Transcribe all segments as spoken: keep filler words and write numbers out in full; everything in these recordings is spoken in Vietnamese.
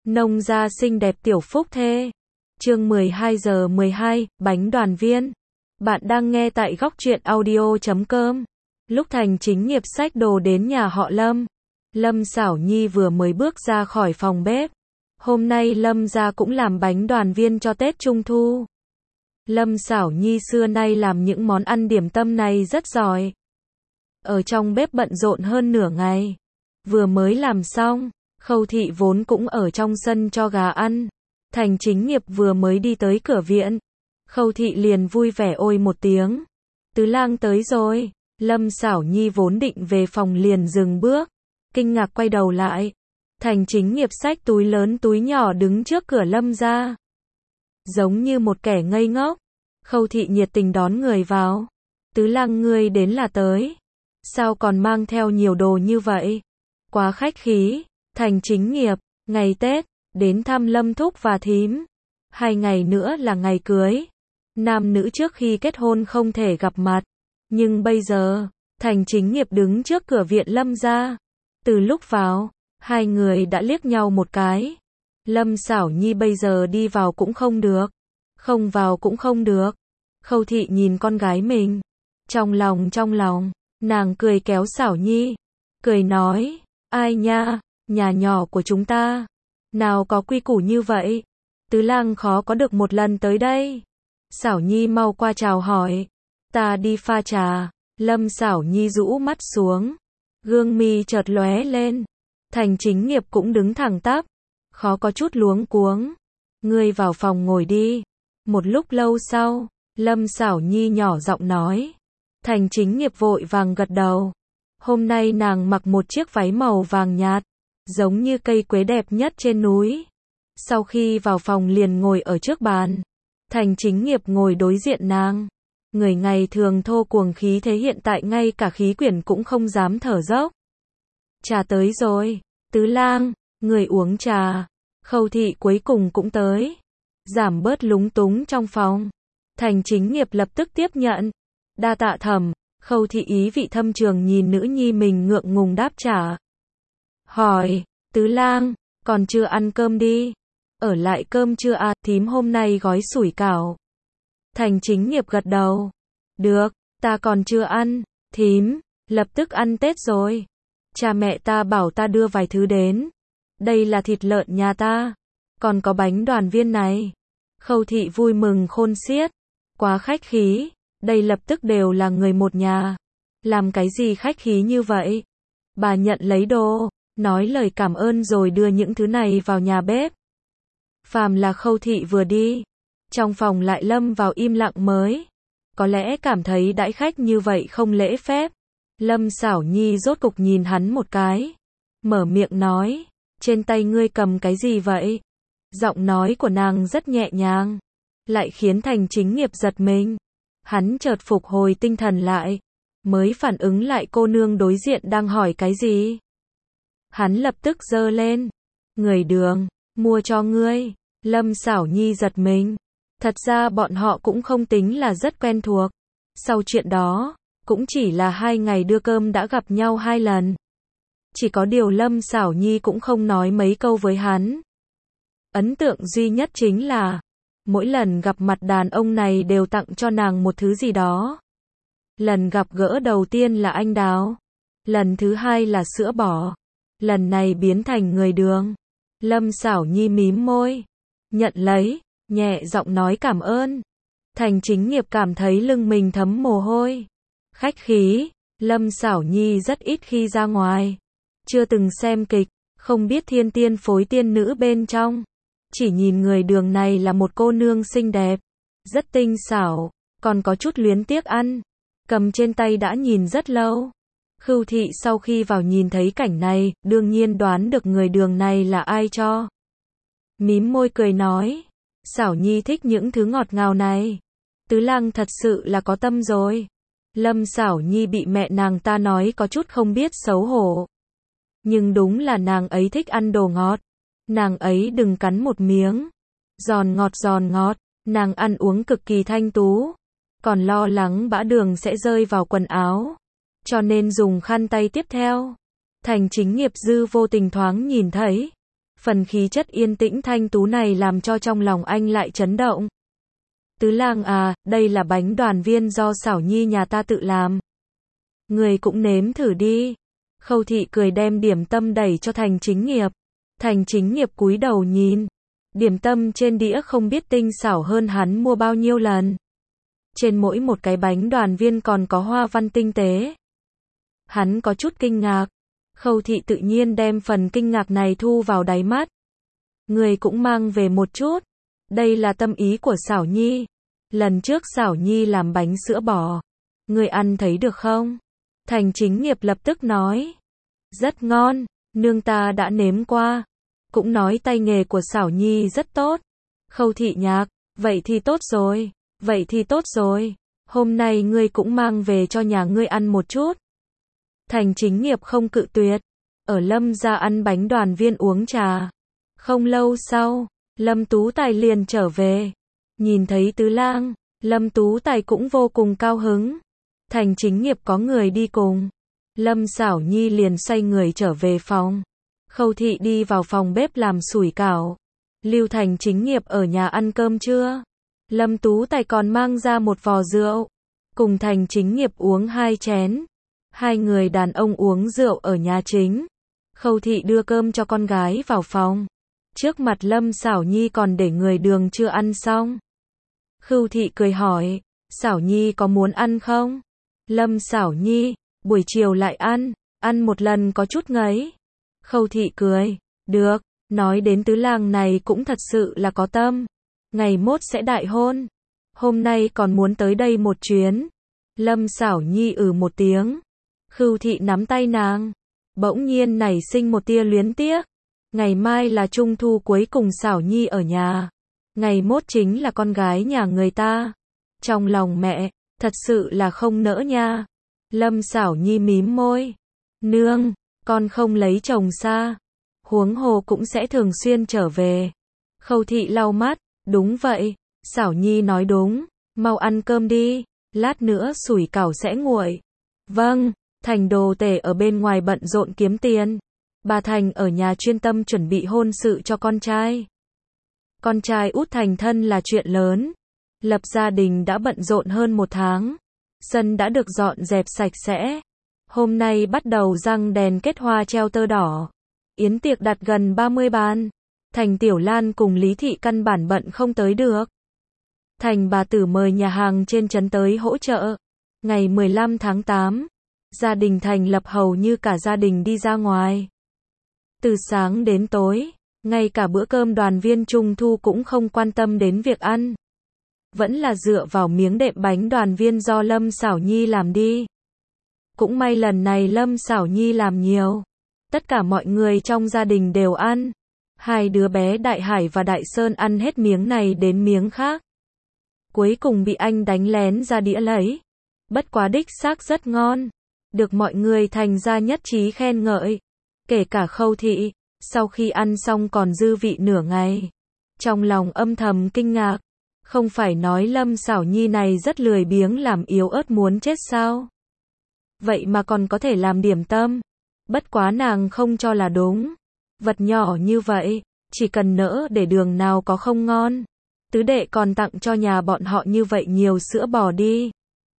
Nông gia xinh đẹp tiểu phúc thê. Chương mười hai giờ mười hai, bánh đoàn viên. Bạn đang nghe tại góc truyện audio chấm com. Lúc Thành Chính Nghiệp xách đồ đến nhà họ Lâm, Lâm Xảo Nhi vừa mới bước ra khỏi phòng bếp. Hôm nay Lâm gia cũng làm bánh đoàn viên cho Tết Trung Thu. Lâm Xảo Nhi xưa nay làm những món ăn điểm tâm này rất giỏi. Ở trong bếp bận rộn hơn nửa ngày. Vừa mới làm xong, Khâu Thị vốn cũng ở trong sân cho gà ăn. Thành Chính Nghiệp vừa mới đi tới cửa viện, Khâu Thị liền vui vẻ ôi một tiếng. Tứ lang tới rồi. Lâm Xảo Nhi vốn định về phòng liền dừng bước, kinh ngạc quay đầu lại. Thành Chính Nghiệp xách túi lớn túi nhỏ đứng trước cửa Lâm gia, giống như một kẻ ngây ngốc. Khâu Thị nhiệt tình đón người vào. Tứ lang ngươi đến là tới. Sao còn mang theo nhiều đồ như vậy? Quá khách khí. Thành Chính Nghiệp, ngày Tết, đến thăm Lâm thúc và thím. Hai ngày nữa là ngày cưới. Nam nữ trước khi kết hôn không thể gặp mặt. Nhưng bây giờ, Thành Chính Nghiệp đứng trước cửa viện Lâm gia. Từ lúc vào, hai người đã liếc nhau một cái. Lâm Xảo Nhi bây giờ đi vào cũng không được, không vào cũng không được. Khâu Thị nhìn con gái mình, trong lòng trong lòng, nàng cười kéo Xảo Nhi, cười nói, ai nha, nhà nhỏ của chúng ta, nào có quy củ như vậy, tứ lang khó có được một lần tới đây. Xảo Nhi mau qua chào hỏi, ta đi pha trà. Lâm Xảo Nhi rũ mắt xuống, gương mi chợt lóe lên. Thành Chính Nghiệp cũng đứng thẳng tắp, khó có chút luống cuống. Ngươi vào phòng ngồi đi. Một lúc lâu sau, Lâm Xảo Nhi nhỏ giọng nói. Thành Chính Nghiệp vội vàng gật đầu. Hôm nay nàng mặc một chiếc váy màu vàng nhạt, giống như cây quế đẹp nhất trên núi. Sau khi vào phòng liền ngồi ở trước bàn. Thành Chính Nghiệp ngồi đối diện nàng. Người ngày thường thô cuồng khí thế hiện tại ngay cả khí quyển cũng không dám thở dốc. Trà tới rồi. Tứ lang, người uống trà. Khâu Thị cuối cùng cũng tới. Giảm bớt lúng túng trong phòng. Thành Chính Nghiệp lập tức tiếp nhận. Đa tạ thẩm. Khâu Thị ý vị thâm trường nhìn nữ nhi mình ngượng ngùng đáp trả. Hỏi, Tứ lang, còn chưa ăn cơm đi. Ở lại cơm chưa à, thím hôm nay gói sủi cảo. Thành Chính Nghiệp gật đầu. Được, ta còn chưa ăn. Thím, lập tức ăn Tết rồi. Cha mẹ ta bảo ta đưa vài thứ đến. Đây là thịt lợn nhà ta. Còn có bánh đoàn viên này. Khâu Thị vui mừng khôn xiết. Quá khách khí. Đây lập tức đều là người một nhà. Làm cái gì khách khí như vậy? Bà nhận lấy đồ, nói lời cảm ơn rồi đưa những thứ này vào nhà bếp. Phàm là Khâu Thị vừa đi, trong phòng lại lâm vào im lặng mới. Có lẽ cảm thấy đãi khách như vậy không lễ phép. Lâm Xảo Nhi rốt cục nhìn hắn một cái. Mở miệng nói, trên tay ngươi cầm cái gì vậy? Giọng nói của nàng rất nhẹ nhàng, lại khiến Thành Chính Nghiệp giật mình. Hắn chợt phục hồi tinh thần lại, mới phản ứng lại cô nương đối diện đang hỏi cái gì. Hắn lập tức giơ lên. Người đường, mua cho ngươi. Lâm Xảo Nhi giật mình. Thật ra bọn họ cũng không tính là rất quen thuộc. Sau chuyện đó, cũng chỉ là hai ngày đưa cơm đã gặp nhau hai lần. Chỉ có điều Lâm Xảo Nhi cũng không nói mấy câu với hắn. Ấn tượng duy nhất chính là, mỗi lần gặp mặt đàn ông này đều tặng cho nàng một thứ gì đó. Lần gặp gỡ đầu tiên là anh đào. Lần thứ hai là sữa bò. Lần này biến thành người đường. Lâm Xảo Nhi mím môi, nhận lấy, nhẹ giọng nói cảm ơn. Thành Chính Nghiệp cảm thấy lưng mình thấm mồ hôi. Khách khí, Lâm Xảo Nhi rất ít khi ra ngoài. Chưa từng xem kịch, không biết thiên tiên phối tiên nữ bên trong. Chỉ nhìn người đường này là một cô nương xinh đẹp, rất tinh xảo, còn có chút luyến tiếc ăn. Cầm trên tay đã nhìn rất lâu. Khâu Thị sau khi vào nhìn thấy cảnh này, đương nhiên đoán được người đường này là ai cho. Mím môi cười nói, Xảo Nhi thích những thứ ngọt ngào này. Tứ lang thật sự là có tâm rồi. Lâm Xảo Nhi bị mẹ nàng ta nói có chút không biết xấu hổ. Nhưng đúng là nàng ấy thích ăn đồ ngọt. Nàng ấy đừng cắn một miếng. Giòn ngọt giòn ngọt, nàng ăn uống cực kỳ thanh tú. Còn lo lắng bã đường sẽ rơi vào quần áo. Cho nên dùng khăn tay tiếp theo. Thành Chính Nghiệp dư vô tình thoáng nhìn thấy. Phần khí chất yên tĩnh thanh tú này làm cho trong lòng anh lại chấn động. Tứ lang à, đây là bánh đoàn viên do Xảo Nhi nhà ta tự làm. Người cũng nếm thử đi. Khâu Thị cười đem điểm tâm đẩy cho Thành Chính Nghiệp. Thành Chính Nghiệp cúi đầu nhìn. Điểm tâm trên đĩa không biết tinh xảo hơn hắn mua bao nhiêu lần. Trên mỗi một cái bánh đoàn viên còn có hoa văn tinh tế. Hắn có chút kinh ngạc. Khâu Thị tự nhiên đem phần kinh ngạc này thu vào đáy mắt. Người cũng mang về một chút. Đây là tâm ý của Xảo Nhi. Lần trước Xảo Nhi làm bánh sữa bò. Người ăn thấy được không? Thành Chính Nghiệp lập tức nói. Rất ngon, nương ta đã nếm qua. Cũng nói tay nghề của Xảo Nhi rất tốt. Khâu Thị nhạc, vậy thì tốt rồi, vậy thì tốt rồi. Hôm nay ngươi cũng mang về cho nhà ngươi ăn một chút. Thành Chính Nghiệp không cự tuyệt. Ở Lâm gia ăn bánh đoàn viên uống trà. Không lâu sau, Lâm Tú Tài liền trở về. Nhìn thấy Tứ Lang, Lâm Tú Tài cũng vô cùng cao hứng. Thành Chính Nghiệp có người đi cùng. Lâm Xảo Nhi liền xoay người trở về phòng. Khâu Thị đi vào phòng bếp làm sủi cảo. Lưu Thành Chính Nghiệp ở nhà ăn cơm trưa. Lâm Tú Tài còn mang ra một vò rượu. Cùng Thành Chính Nghiệp uống hai chén. Hai người đàn ông uống rượu ở nhà chính. Khâu Thị đưa cơm cho con gái vào phòng. Trước mặt Lâm Xảo Nhi còn để người đường chưa ăn xong. Khâu Thị cười hỏi, Xảo Nhi có muốn ăn không? Lâm Xảo Nhi, buổi chiều lại ăn, ăn một lần có chút ngấy. Khâu Thị cười, được, nói đến Tứ Lang này cũng thật sự là có tâm. Ngày mốt sẽ đại hôn. Hôm nay còn muốn tới đây một chuyến. Lâm Xảo Nhi ừ một tiếng. Khâu Thị nắm tay nàng. Bỗng nhiên nảy sinh một tia luyến tiếc. Ngày mai là trung thu cuối cùng Xảo Nhi ở nhà. Ngày mốt chính là con gái nhà người ta. Trong lòng mẹ, thật sự là không nỡ nha. Lâm Xảo Nhi mím môi. Nương, con không lấy chồng xa. Huống hồ cũng sẽ thường xuyên trở về. Khâu Thị lau mắt. Đúng vậy, Xảo Nhi nói đúng. Mau ăn cơm đi. Lát nữa sủi cảo sẽ nguội. Vâng, Thành Đồ Tể ở bên ngoài bận rộn kiếm tiền. Bà Thành ở nhà chuyên tâm chuẩn bị hôn sự cho con trai. Con trai út thành thân là chuyện lớn. Lập gia đình đã bận rộn hơn một tháng. Sân đã được dọn dẹp sạch sẽ. Hôm nay bắt đầu răng đèn kết hoa treo tơ đỏ. Yến tiệc đặt gần ba mươi bàn. Thành Tiểu Lan cùng Lý Thị căn bản bận không tới được. Thành bà tử mời nhà hàng trên trấn tới hỗ trợ. Ngày mười lăm tháng tám, gia đình Thành Lập hầu như cả gia đình đi ra ngoài. Từ sáng đến tối, ngay cả bữa cơm đoàn viên trung thu cũng không quan tâm đến việc ăn. Vẫn là dựa vào miếng đệm bánh đoàn viên do Lâm Xảo Nhi làm đi. Cũng may lần này Lâm Xảo Nhi làm nhiều. Tất cả mọi người trong gia đình đều ăn. Hai đứa bé Đại Hải và Đại Sơn ăn hết miếng này đến miếng khác. Cuối cùng bị anh đánh lén ra đĩa lấy. Bất quá đích xác rất ngon. Được mọi người Thành ra nhất trí khen ngợi. Kể cả Khâu Thị, sau khi ăn xong còn dư vị nửa ngày. Trong lòng âm thầm kinh ngạc. Không phải nói Lâm Xảo Nhi này rất lười biếng làm yếu ớt muốn chết sao? Vậy mà còn có thể làm điểm tâm. Bất quá nàng không cho là đúng. Vật nhỏ như vậy, chỉ cần nỡ để đường nào có không ngon. Tứ đệ còn tặng cho nhà bọn họ như vậy nhiều sữa bò đi.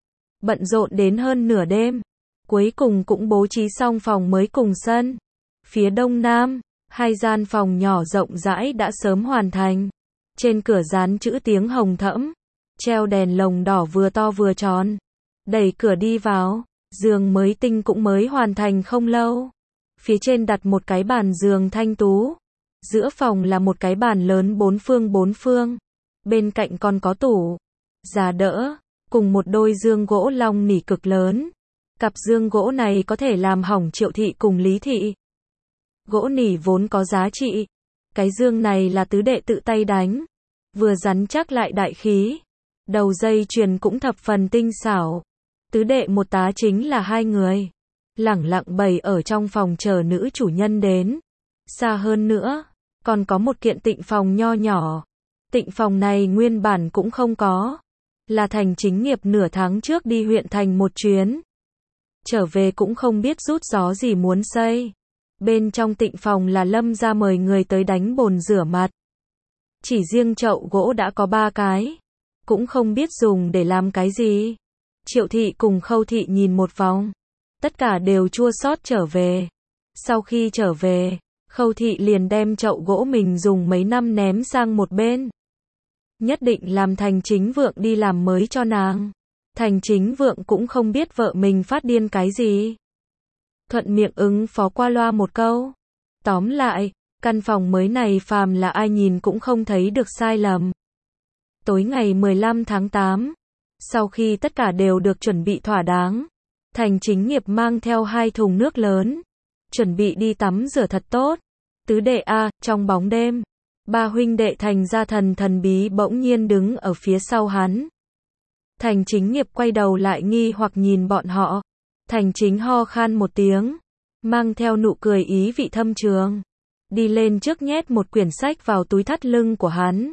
Bận rộn đến hơn nửa đêm. Cuối cùng cũng bố trí xong phòng mới cùng sân. Phía đông nam, hai gian phòng nhỏ rộng rãi đã sớm hoàn thành. Trên cửa dán chữ tiếng hồng thẫm. Treo đèn lồng đỏ vừa to vừa tròn. Đẩy cửa đi vào. Giường mới tinh cũng mới hoàn thành không lâu. Phía trên đặt một cái bàn giường thanh tú. Giữa phòng là một cái bàn lớn bốn phương bốn phương. Bên cạnh còn có tủ, giá đỡ, cùng một đôi dương gỗ long nỉ cực lớn. Cặp dương gỗ này có thể làm hỏng Triệu Thị cùng Lý Thị. Gỗ nỉ vốn có giá trị. Cái dương này là tứ đệ tự tay đánh. Vừa rắn chắc lại đại khí. Đầu dây chuyền cũng thập phần tinh xảo. Tứ đệ một tá chính là hai người. Lẳng lặng bày ở trong phòng chờ nữ chủ nhân đến. Xa hơn nữa, còn có một kiện tịnh phòng nho nhỏ. Tịnh phòng này nguyên bản cũng không có. Là Thành Chính Nghiệp nửa tháng trước đi huyện thành một chuyến. Trở về cũng không biết rút gió gì muốn xây. Bên trong tịnh phòng là Lâm gia mời người tới đánh bồn rửa mặt. Chỉ riêng chậu gỗ đã có ba cái. Cũng không biết dùng để làm cái gì. Triệu thị cùng Khâu thị nhìn một vòng. Tất cả đều chua xót trở về. Sau khi trở về, Khâu thị liền đem chậu gỗ mình dùng mấy năm ném sang một bên. Nhất định làm Thành Chính Vượng đi làm mới cho nàng. Thành Chính Vượng cũng không biết vợ mình phát điên cái gì. Thuận miệng ứng phó qua loa một câu. Tóm lại, căn phòng mới này phàm là ai nhìn cũng không thấy được sai lầm. Tối ngày mười lăm tháng tám, sau khi tất cả đều được chuẩn bị thỏa đáng, Thành Chính Nghiệp mang theo hai thùng nước lớn, chuẩn bị đi tắm rửa thật tốt. Tứ đệ a, trong bóng đêm, ba huynh đệ Thành gia thần thần bí bỗng nhiên đứng ở phía sau hắn. Thành Chính Nghiệp quay đầu lại nghi hoặc nhìn bọn họ. Thành Chính ho khan một tiếng, mang theo nụ cười ý vị thâm trường, đi lên trước nhét một quyển sách vào túi thắt lưng của hắn.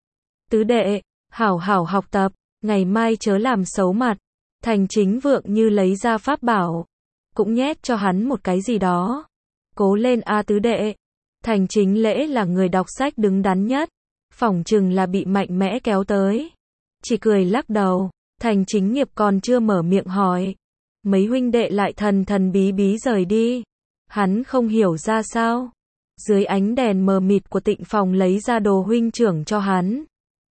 Tứ đệ, hảo hảo học tập, ngày mai chớ làm xấu mặt. Thành Chính Vượng như lấy ra pháp bảo, cũng nhét cho hắn một cái gì đó. Cố lên a tứ đệ. Thành Chính Lễ là người đọc sách đứng đắn nhất, phỏng chừng là bị mạnh mẽ kéo tới. Chỉ cười lắc đầu. Thành Chính Nghiệp còn chưa mở miệng hỏi, mấy huynh đệ lại thần thần bí bí rời đi. Hắn không hiểu ra sao. Dưới ánh đèn mờ mịt của tịnh phòng lấy ra đồ huynh trưởng cho hắn.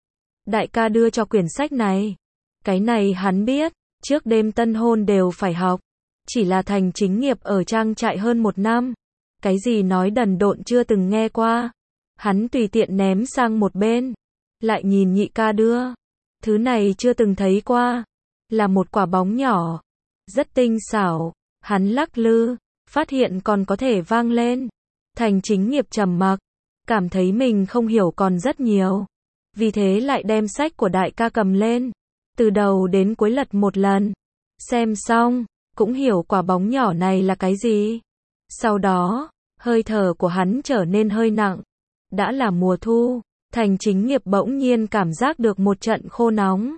Đại ca đưa cho quyển sách này. Cái này hắn biết, trước đêm tân hôn đều phải học. Chỉ là Thành Chính Nghiệp ở trang trại hơn một năm. Cái gì nói đần độn chưa từng nghe qua. Hắn tùy tiện ném sang một bên. Lại nhìn nhị ca đưa. Thứ này chưa từng thấy qua. Là một quả bóng nhỏ. Rất tinh xảo. Hắn lắc lư. Phát hiện còn có thể vang lên. Thành Chính Nghiệp trầm mặc. Cảm thấy mình không hiểu còn rất nhiều. Vì thế lại đem sách của đại ca cầm lên. Từ đầu đến cuối lật một lần. Xem xong. Cũng hiểu quả bóng nhỏ này là cái gì. Sau đó, hơi thở của hắn trở nên hơi nặng. Đã là mùa thu. Thành Chính Nghiệp bỗng nhiên cảm giác được một trận khô nóng.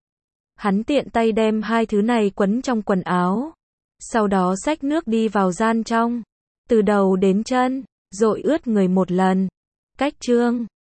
Hắn tiện tay đem hai thứ này quấn trong quần áo. Sau đó xách nước đi vào gian trong. Từ đầu đến chân, dội ướt người một lần. Cách chương